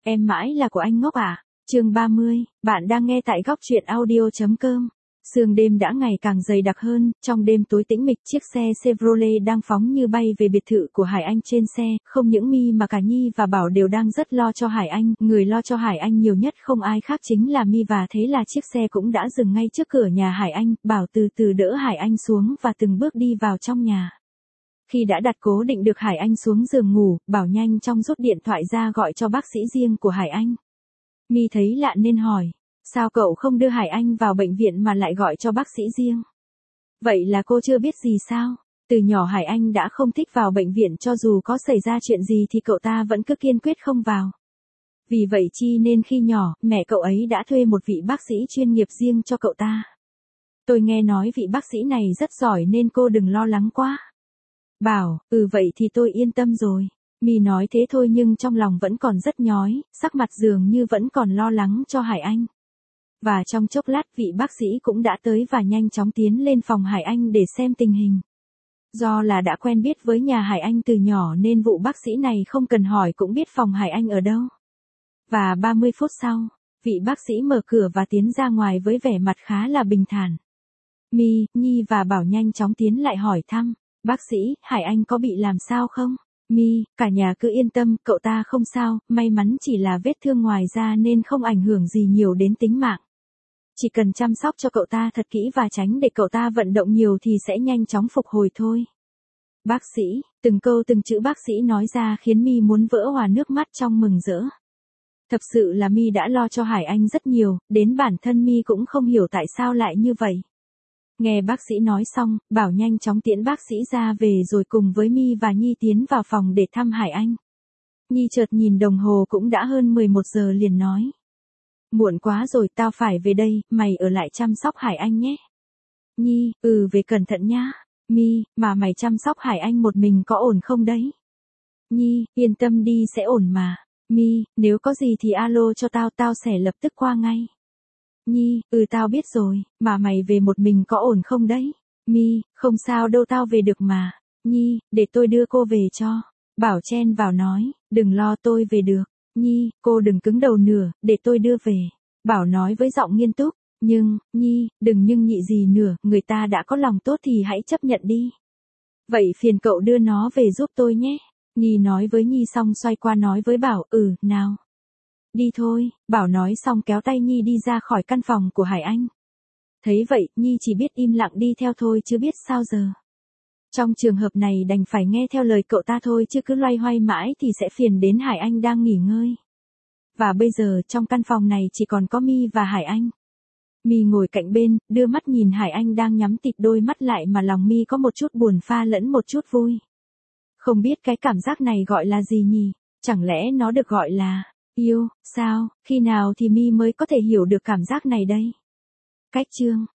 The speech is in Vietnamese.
Em mãi là của anh ngốc à? Chương 30, bạn đang nghe tại góc truyện audio.com. Sương đêm đã ngày càng dày đặc hơn, trong đêm tối tĩnh mịch chiếc xe Chevrolet đang phóng như bay về biệt thự của Hải Anh. Trên xe, không những My mà cả Nhi và Bảo đều đang rất lo cho Hải Anh, người lo cho Hải Anh nhiều nhất không ai khác chính là My, và thế là chiếc xe cũng đã dừng ngay trước cửa nhà Hải Anh. Bảo từ từ đỡ Hải Anh xuống và từng bước đi vào trong nhà. Khi đã đặt cố định được Hải Anh xuống giường ngủ, Bảo nhanh chóng rút điện thoại ra gọi cho bác sĩ riêng của Hải Anh. My thấy lạ nên hỏi, sao cậu không đưa Hải Anh vào bệnh viện mà lại gọi cho bác sĩ riêng? Vậy là cô chưa biết gì sao? Từ nhỏ Hải Anh đã không thích vào bệnh viện, cho dù có xảy ra chuyện gì thì cậu ta vẫn cứ kiên quyết không vào. Vì vậy chi nên khi nhỏ, mẹ cậu ấy đã thuê một vị bác sĩ chuyên nghiệp riêng cho cậu ta. Tôi nghe nói vị bác sĩ này rất giỏi nên cô đừng lo lắng quá. Bảo, vậy thì tôi yên tâm rồi. My nói thế thôi nhưng trong lòng vẫn còn rất nhói, sắc mặt dường như vẫn còn lo lắng cho Hải Anh. Và trong chốc lát vị bác sĩ cũng đã tới và nhanh chóng tiến lên phòng Hải Anh để xem tình hình. Do là đã quen biết với nhà Hải Anh từ nhỏ nên vụ bác sĩ này không cần hỏi cũng biết phòng Hải Anh ở đâu. Và 30 phút sau, vị bác sĩ mở cửa và tiến ra ngoài với vẻ mặt khá là bình thản. My, Nhi và Bảo nhanh chóng tiến lại hỏi thăm. Bác sĩ, Hải Anh có bị làm sao không? My, cả nhà cứ yên tâm, cậu ta không sao, may mắn chỉ là vết thương ngoài da nên không ảnh hưởng gì nhiều đến tính mạng. Chỉ cần chăm sóc cho cậu ta thật kỹ và tránh để cậu ta vận động nhiều thì sẽ nhanh chóng phục hồi thôi. Bác sĩ, từng câu từng chữ bác sĩ nói ra khiến My muốn vỡ òa nước mắt trong mừng rỡ. Thật sự là My đã lo cho Hải Anh rất nhiều, đến bản thân My cũng không hiểu tại sao lại như vậy. Nghe bác sĩ nói xong, Bảo nhanh chóng tiễn bác sĩ ra về rồi cùng với My và Nhi tiến vào phòng để thăm Hải Anh. Nhi chợt nhìn đồng hồ cũng đã hơn 11 giờ liền nói. Muộn quá rồi, tao phải về đây, mày ở lại chăm sóc Hải Anh nhé. Nhi, về cẩn thận nhá. My, mà mày chăm sóc Hải Anh một mình có ổn không đấy? Nhi, yên tâm đi sẽ ổn mà. My, nếu có gì thì alo cho tao sẽ lập tức qua ngay. Nhi, tao biết rồi, mà mày về một mình có ổn không đấy? My, không sao đâu, tao về được mà. Nhi, để tôi đưa cô về cho. Bảo chen vào nói, đừng lo, tôi về được. Nhi, cô đừng cứng đầu nữa, để tôi đưa về. Bảo nói với giọng nghiêm túc, Nhi, đừng nhưng nhị gì nữa, người ta đã có lòng tốt thì hãy chấp nhận đi. Vậy phiền cậu đưa nó về giúp tôi nhé. Nhi nói với Nhi xong xoay qua nói với Bảo, nào. Đi thôi, Bảo nói xong kéo tay Nhi đi ra khỏi căn phòng của Hải Anh. Thấy vậy, Nhi chỉ biết im lặng đi theo thôi chứ biết sao giờ. Trong trường hợp này đành phải nghe theo lời cậu ta thôi chứ cứ loay hoay mãi thì sẽ phiền đến Hải Anh đang nghỉ ngơi. Và bây giờ trong căn phòng này chỉ còn có My và Hải Anh. My ngồi cạnh bên, đưa mắt nhìn Hải Anh đang nhắm tịt đôi mắt lại mà lòng My có một chút buồn pha lẫn một chút vui. Không biết cái cảm giác này gọi là gì nhỉ? Chẳng lẽ nó được gọi là yêu, sao? Khi nào thì My mới có thể hiểu được cảm giác này đây? Cách chương